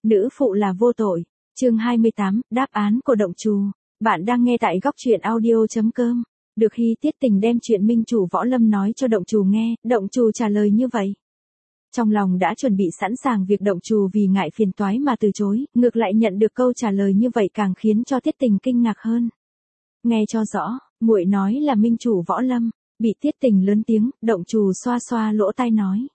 Nữ phụ là vô tội. Chương 28, đáp án của động trù. Bạn đang nghe tại góc truyện audio.com. Được Hy Tiết Tình đem chuyện minh chủ Võ Lâm nói cho động trù nghe, động trù trả lời như vậy. Trong lòng đã chuẩn bị sẵn sàng việc động trù vì ngại phiền toái mà từ chối, ngược lại nhận được câu trả lời như vậy càng khiến cho Tiết Tình kinh ngạc hơn. Nghe cho rõ, muội nói là minh chủ Võ Lâm. Bị Tiết Tình lớn tiếng, động trù xoa xoa lỗ tai nói.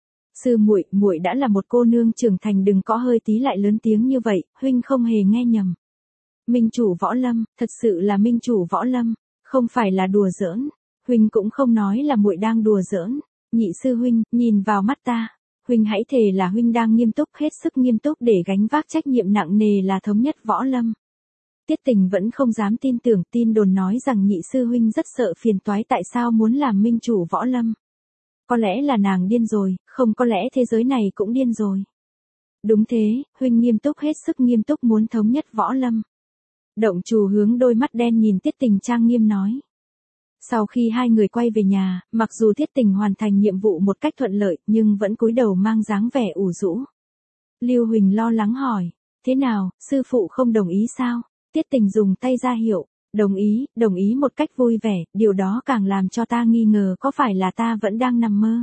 Sư muội, muội đã là một cô nương trưởng thành, đừng có hơi tí lại lớn tiếng như vậy, huynh không hề nghe nhầm. Minh chủ Võ Lâm, thật sự là minh chủ Võ Lâm, không phải là đùa giỡn. Huynh cũng không nói là muội đang đùa giỡn. Nhị sư huynh, nhìn vào mắt ta. Huynh hãy thề là huynh đang nghiêm túc, hết sức nghiêm túc để gánh vác trách nhiệm nặng nề là thống nhất Võ Lâm. Tiết Tình vẫn không dám tin tưởng, tin đồn nói rằng nhị sư huynh rất sợ phiền toái, tại sao muốn làm minh chủ Võ Lâm. Có lẽ là nàng điên rồi, không có lẽ thế giới này cũng điên rồi. Đúng thế, huynh nghiêm túc, hết sức nghiêm túc muốn thống nhất Võ Lâm. Động trù hướng đôi mắt đen nhìn Tiết Tình trang nghiêm nói. Sau khi hai người quay về nhà, mặc dù Tiết Tình hoàn thành nhiệm vụ một cách thuận lợi, nhưng vẫn cúi đầu mang dáng vẻ ủ rũ. Lưu Huỳnh lo lắng hỏi, thế nào, sư phụ không đồng ý sao? Tiết Tình dùng tay ra hiệu, đồng ý một cách vui vẻ, điều đó càng làm cho ta nghi ngờ có phải là ta vẫn đang nằm mơ.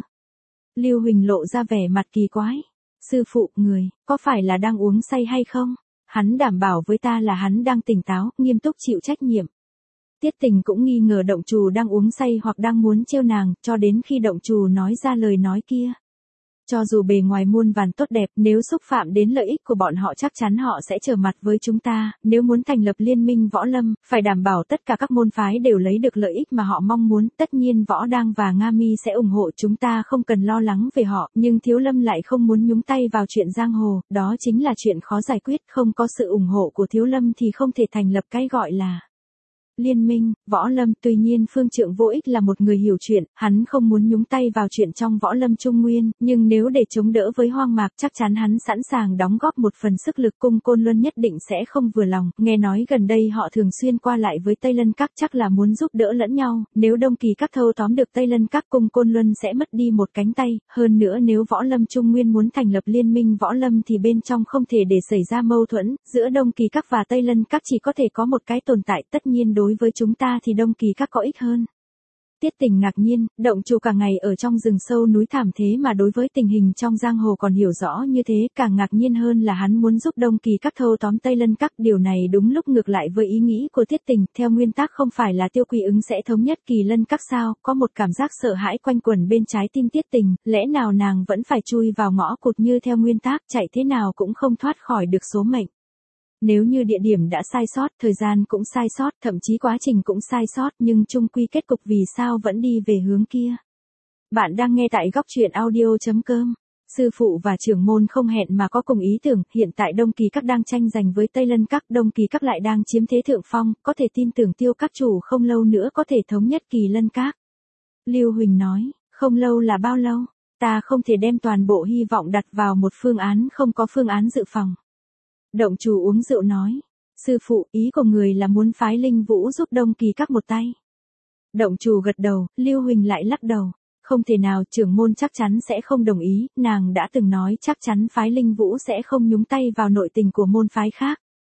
Lưu Huỳnh lộ ra vẻ mặt kỳ quái. Sư phụ, người, có phải là đang uống say hay không? Hắn đảm bảo với ta là hắn đang tỉnh táo, nghiêm túc chịu trách nhiệm. Tiết Tình cũng nghi ngờ động trù đang uống say hoặc đang muốn trêu nàng, cho đến khi động trù nói ra lời nói kia. Cho dù bề ngoài muôn vàn tốt đẹp, nếu xúc phạm đến lợi ích của bọn họ chắc chắn họ sẽ trở mặt với chúng ta. Nếu muốn thành lập liên minh Võ Lâm, phải đảm bảo tất cả các môn phái đều lấy được lợi ích mà họ mong muốn. Tất nhiên Võ Đang và Nga Mi sẽ ủng hộ chúng ta, không cần lo lắng về họ. Nhưng Thiếu Lâm lại không muốn nhúng tay vào chuyện giang hồ, đó chính là chuyện khó giải quyết. Không có sự ủng hộ của Thiếu Lâm thì không thể thành lập cái gọi là liên minh Võ Lâm. Tuy nhiên Phương Trượng Vô Ích là một người hiểu chuyện, hắn không muốn nhúng tay vào chuyện trong Võ Lâm Trung Nguyên, nhưng nếu để chống đỡ với Hoang Mạc chắc chắn hắn sẵn sàng đóng góp một phần sức lực. Cung Côn Luân nhất định sẽ không vừa lòng, nghe nói gần đây họ thường xuyên qua lại với Tây Lân Các, chắc là muốn giúp đỡ lẫn nhau. Nếu Đông Kỳ Các thâu tóm được Tây Lân Các, Cung Côn Luân sẽ mất đi một cánh tay. Hơn nữa nếu Võ Lâm Trung Nguyên muốn thành lập liên minh Võ Lâm thì bên trong không thể để xảy ra mâu thuẫn, giữa Đông Kỳ Các và Tây Lân Các chỉ có thể có một cái tồn tại, tất nhiên đối với chúng ta thì Đông Kỳ Các có ích hơn. Tiết Tình ngạc nhiên, động trù cả ngày ở trong rừng sâu núi thẳm thế mà đối với tình hình trong giang hồ còn hiểu rõ như thế, càng ngạc nhiên hơn là hắn muốn giúp Đông Kỳ Các thâu tóm Tây Lân Các. Điều này đúng lúc ngược lại với ý nghĩ của Tiết Tình, theo nguyên tắc không phải là Tiêu Quỳ Ứng sẽ thống nhất Kỳ Lân Các sao? Có một cảm giác sợ hãi quanh quẩn bên trái tim Tiết Tình, lẽ nào nàng vẫn phải chui vào ngõ cụt như theo nguyên tắc, chạy thế nào cũng không thoát khỏi được số mệnh. Nếu như địa điểm đã sai sót, thời gian cũng sai sót, thậm chí quá trình cũng sai sót, nhưng chung quy kết cục vì sao vẫn đi về hướng kia. Bạn đang nghe tại góc truyện audio.com. Sư phụ và trưởng môn không hẹn mà có cùng ý tưởng, hiện tại Đông Kỳ Các đang tranh giành với Tây Lân Các, Đông Kỳ Các lại đang chiếm thế thượng phong, có thể tin tưởng Tiêu Các chủ không lâu nữa có thể thống nhất Kỳ Lân Các. Lưu Huỳnh nói, không lâu là bao lâu? Ta không thể đem toàn bộ hy vọng đặt vào một phương án không có phương án dự phòng. Động trù uống rượu nói, sư phụ, ý của người là muốn phái Linh Vũ giúp Đông Kỳ Các một tay. Động trù gật đầu, Lưu Huỳnh lại lắc đầu, không thể nào, trưởng môn chắc chắn sẽ không đồng ý, nàng đã từng nói chắc chắn phái Linh Vũ sẽ không nhúng tay vào nội tình của môn phái khác.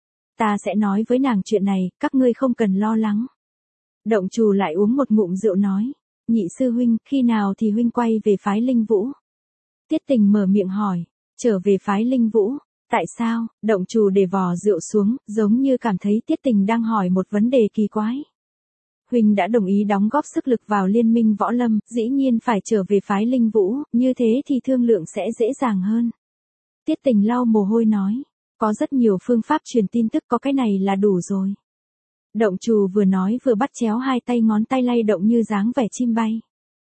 Ta sẽ nói với nàng chuyện này, các ngươi không cần lo lắng. Động trù lại uống một ngụm rượu nói, nhị sư huynh, khi nào thì huynh quay về phái Linh Vũ? Tiết Tình mở miệng hỏi, trở về phái Linh Vũ? Tại sao? Động trù để vò rượu xuống, giống như cảm thấy Tiết Tình đang hỏi một vấn đề kỳ quái. Huynh đã đồng ý đóng góp sức lực vào liên minh Võ Lâm, dĩ nhiên phải trở về phái Linh Vũ, như thế thì thương lượng sẽ dễ dàng hơn. Tiết Tình lau mồ hôi nói, có rất nhiều phương pháp truyền tin tức, có cái này là đủ rồi. Động trù vừa nói vừa bắt chéo hai tay, ngón tay lay động như dáng vẻ chim bay.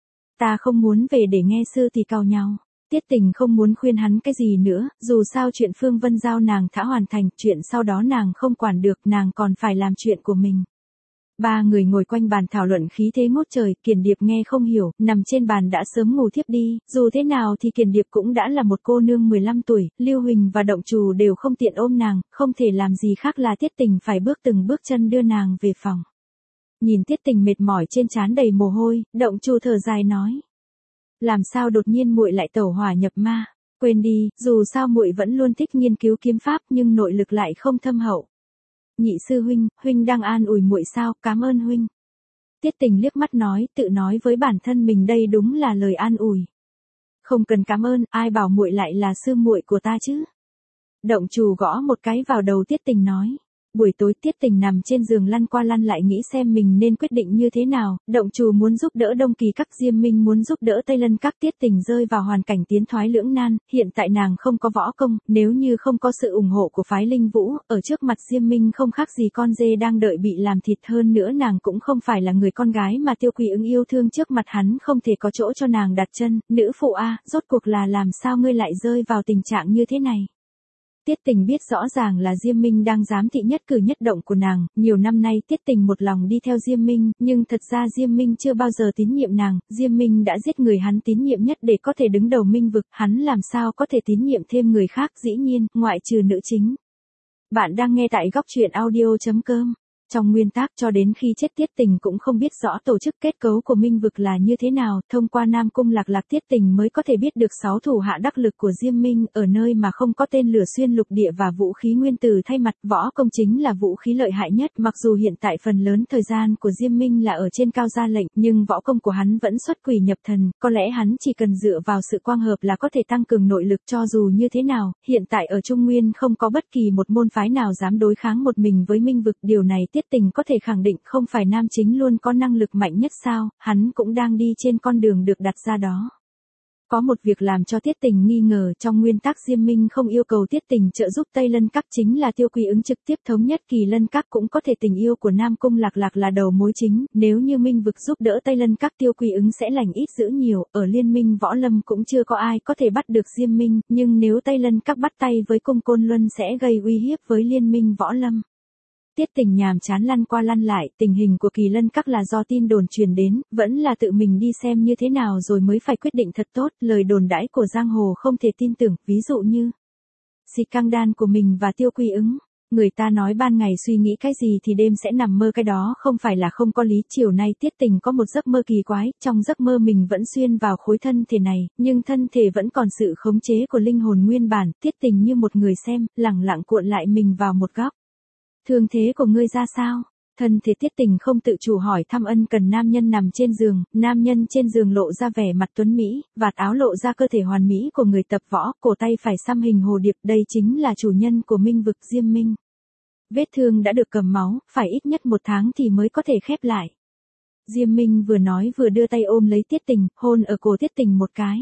Ta không muốn về để nghe sư thì cau nhau. Tiết Tình không muốn khuyên hắn cái gì nữa, dù sao chuyện Phương Vân giao nàng đã hoàn thành, chuyện sau đó nàng không quản được, nàng còn phải làm chuyện của mình. Ba người ngồi quanh bàn thảo luận khí thế ngút trời, Kiền Điệp nghe không hiểu, nằm trên bàn đã sớm ngủ thiếp đi, dù thế nào thì Kiền Điệp cũng đã là một cô nương 15 tuổi, Lưu Huỳnh và Động trù đều không tiện ôm nàng, không thể làm gì khác là Tiết Tình phải từng bước chân đưa nàng về phòng. Nhìn Tiết Tình mệt mỏi trên trán đầy mồ hôi, Động trù thở dài nói. Làm sao đột nhiên muội lại tẩu hỏa nhập ma? Quên đi, dù sao muội vẫn luôn thích nghiên cứu kiếm pháp nhưng nội lực lại không thâm hậu. Nhị sư huynh, huynh đang an ủi muội sao, cảm ơn huynh. Tiết Tình liếc mắt nói, tự nói với bản thân mình đây đúng là lời an ủi. Không cần cảm ơn, ai bảo muội lại là sư muội của ta chứ. Động Trù gõ một cái vào đầu Tiết Tình nói. Buổi tối Tiết Tình nằm trên giường lăn qua lăn lại nghĩ xem mình nên quyết định như thế nào, Động Trù muốn giúp đỡ Đông Kỳ Các, Diêm Minh muốn giúp đỡ Tây Lân Các. Tiết Tình rơi vào hoàn cảnh tiến thoái lưỡng nan, hiện tại nàng không có võ công, nếu như không có sự ủng hộ của phái Linh Vũ, ở trước mặt Diêm Minh không khác gì con dê đang đợi bị làm thịt, hơn nữa nàng cũng không phải là người con gái mà Tiêu Quỳ Ứng yêu thương, trước mặt hắn không thể có chỗ cho nàng đặt chân, nữ phụ a, rốt cuộc là làm sao ngươi lại rơi vào tình trạng như thế này. Tiết Tình biết rõ ràng là Diêm Minh đang giám thị nhất cử nhất động của nàng, nhiều năm nay Tiết Tình một lòng đi theo Diêm Minh, nhưng thật ra Diêm Minh chưa bao giờ tín nhiệm nàng, Diêm Minh đã giết người hắn tín nhiệm nhất để có thể đứng đầu Minh vực, hắn làm sao có thể tín nhiệm thêm người khác, dĩ nhiên, ngoại trừ nữ chính. Bạn đang nghe tại góc truyện audio.com. Trong nguyên tác cho đến khi chết Tiết Tình cũng không biết rõ tổ chức kết cấu của Minh vực là như thế nào, thông qua Nam Cung Lạc Lạc Tiết Tình mới có thể biết được 6 thủ hạ đắc lực của Diêm Minh, ở nơi mà không có tên lửa xuyên lục địa và vũ khí nguyên tử thay mặt, võ công chính là vũ khí lợi hại nhất, mặc dù hiện tại phần lớn thời gian của Diêm Minh là ở trên cao ra lệnh, nhưng võ công của hắn vẫn xuất quỷ nhập thần, có lẽ hắn chỉ cần dựa vào sự quang hợp là có thể tăng cường nội lực. Cho dù như thế nào, hiện tại ở Trung Nguyên không có bất kỳ một môn phái nào dám đối kháng một mình với Minh vực, điều này Tiết Tình có thể khẳng định, không phải nam chính luôn có năng lực mạnh nhất sao, hắn cũng đang đi trên con đường được đặt ra đó. Có một việc làm cho Tiết Tình nghi ngờ, trong nguyên tắc Diêm Minh không yêu cầu Tiết Tình trợ giúp Tây Lân Các, chính là Tiêu Quỳ Ứng trực tiếp thống nhất Kỳ Lân Các, cũng có thể tình yêu của Nam Cung Lạc Lạc là đầu mối chính, nếu như Minh vực giúp đỡ Tây Lân Các, Tiêu Quỳ Ứng sẽ lành ít dữ nhiều, ở liên minh võ lâm cũng chưa có ai có thể bắt được Diêm Minh, nhưng nếu Tây Lân Các bắt tay với Cung Côn Luân sẽ gây uy hiếp với liên minh võ lâm. Tiết Tình nhàm chán lăn qua lăn lại, tình hình của Kỳ Lân Các là do tin đồn truyền đến, vẫn là tự mình đi xem như thế nào rồi mới phải quyết định thật tốt, lời đồn đãi của giang hồ không thể tin tưởng, ví dụ như xịt căng đan của mình và Tiêu Quỳ Ứng. Người ta nói ban ngày suy nghĩ cái gì thì đêm sẽ nằm mơ cái đó, không phải là không có lý. Chiều nay Tiết Tình có một giấc mơ kỳ quái, trong giấc mơ mình vẫn xuyên vào khối thân thể này, nhưng thân thể vẫn còn sự khống chế của linh hồn nguyên bản. Tiết Tình như một người xem, lẳng lặng cuộn lại mình vào một góc. Thương thế của ngươi ra sao? Thân thể Tiết Tình không tự chủ hỏi thăm ân cần nam nhân nằm trên giường, nam nhân trên giường lộ ra vẻ mặt tuấn mỹ, vạt áo lộ ra cơ thể hoàn mỹ của người tập võ, cổ tay phải xăm hình hồ điệp, đây chính là chủ nhân của Minh vực Diêm Minh. Vết thương đã được cầm máu, phải ít nhất 1 tháng thì mới có thể khép lại. Diêm Minh vừa nói vừa đưa tay ôm lấy Tiết Tình, hôn ở cổ Tiết Tình một cái.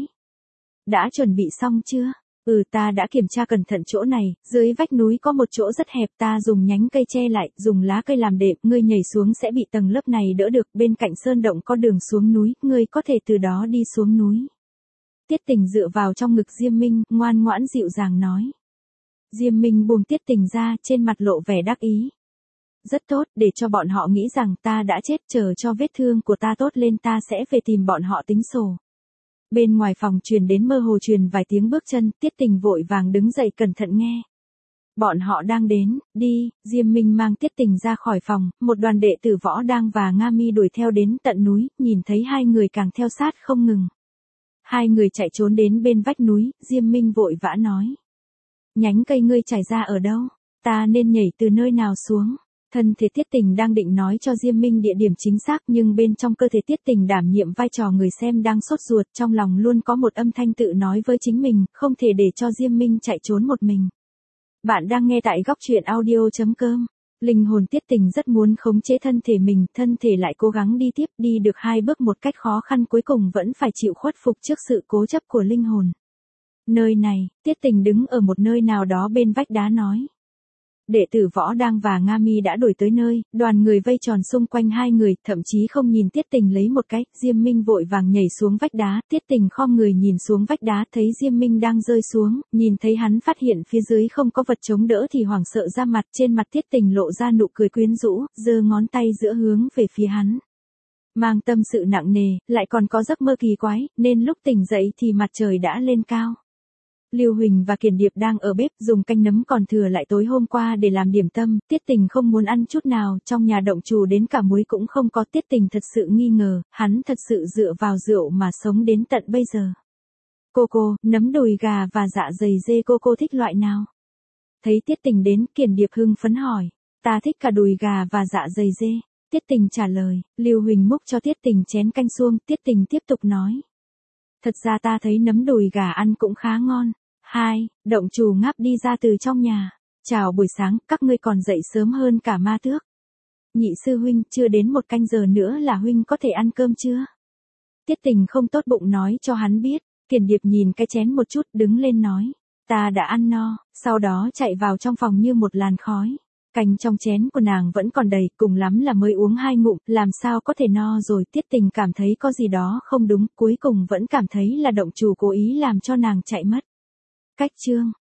Đã chuẩn bị xong chưa? Ta đã kiểm tra cẩn thận chỗ này, dưới vách núi có một chỗ rất hẹp, ta dùng nhánh cây che lại, dùng lá cây làm đệm, ngươi nhảy xuống sẽ bị tầng lớp này đỡ được, bên cạnh sơn động có đường xuống núi, ngươi có thể từ đó đi xuống núi. Tiết Tình dựa vào trong ngực Diêm Minh, ngoan ngoãn dịu dàng nói. Diêm Minh buông Tiết Tình ra, trên mặt lộ vẻ đắc ý. Rất tốt, để cho bọn họ nghĩ rằng ta đã chết, chờ cho vết thương của ta tốt lên ta sẽ về tìm bọn họ tính sổ. Bên ngoài phòng truyền đến mơ hồ truyền vài tiếng bước chân, Tiết Tình vội vàng đứng dậy cẩn thận nghe. Bọn họ đang đến, đi. Diêm Minh mang Tiết Tình ra khỏi phòng, một đoàn đệ tử Võ Đang và Nga Mi đuổi theo đến tận núi, nhìn thấy hai người càng theo sát không ngừng. Hai người chạy trốn đến bên vách núi, Diêm Minh vội vã nói. Nhánh cây ngươi trải ra ở đâu? Ta nên nhảy từ nơi nào xuống? Thân thể Tiết Tình đang định nói cho Diêm Minh địa điểm chính xác, nhưng bên trong cơ thể Tiết Tình đảm nhiệm vai trò người xem đang sốt ruột, trong lòng luôn có một âm thanh tự nói với chính mình, không thể để cho Diêm Minh chạy trốn một mình. Bạn đang nghe tại góc truyện audio.com. Linh hồn Tiết Tình rất muốn khống chế thân thể mình, thân thể lại cố gắng đi tiếp, đi được 2 bước một cách khó khăn, cuối cùng vẫn phải chịu khuất phục trước sự cố chấp của linh hồn. Nơi này, Tiết Tình đứng ở một nơi nào đó bên vách đá nói. Đệ tử Võ Đang và Nga Mi đã đuổi tới nơi, đoàn người vây tròn xung quanh hai người, thậm chí không nhìn Tiết Tình lấy một cái. Diêm Minh vội vàng nhảy xuống vách đá, Tiết Tình khom người nhìn xuống vách đá, thấy Diêm Minh đang rơi xuống, nhìn thấy hắn phát hiện phía dưới không có vật chống đỡ thì hoảng sợ ra mặt, trên mặt Tiết Tình lộ ra nụ cười quyến rũ, giơ ngón tay giữa hướng về phía hắn. Mang tâm sự nặng nề, lại còn có giấc mơ kỳ quái, nên lúc tỉnh dậy thì mặt trời đã lên cao. Lưu Huỳnh và Kiền Điệp đang ở bếp dùng canh nấm còn thừa lại tối hôm qua để làm điểm tâm, Tiết Tình không muốn ăn chút nào, trong nhà Động Trù đến cả muối cũng không có. Tiết Tình thật sự nghi ngờ, hắn thật sự dựa vào rượu mà sống đến tận bây giờ. Cô, nấm đùi gà và dạ dày dê cô thích loại nào? Thấy Tiết Tình đến, Kiền Điệp hưng phấn hỏi. Ta thích cả đùi gà và dạ dày dê. Tiết Tình trả lời, Lưu Huỳnh múc cho Tiết Tình chén canh suông, Tiết Tình tiếp tục nói. Thật ra ta thấy nấm đùi gà ăn cũng khá ngon. 2. Động Trù ngáp đi ra từ trong nhà. Chào buổi sáng, các ngươi còn dậy sớm hơn cả ma tước. Nhị sư huynh, chưa đến 1 canh giờ nữa là huynh có thể ăn cơm chưa? Tiết Tình không tốt bụng nói cho hắn biết. Kiền Điệp nhìn cái chén một chút, đứng lên nói. Ta đã ăn no, sau đó chạy vào trong phòng như một làn khói. Canh trong chén của nàng vẫn còn đầy, cùng lắm là mới uống 2 ngụm, làm sao có thể no rồi. Tiết Tình cảm thấy có gì đó không đúng, cuối cùng vẫn cảm thấy là Động Trù cố ý làm cho nàng chạy mất. Cách chương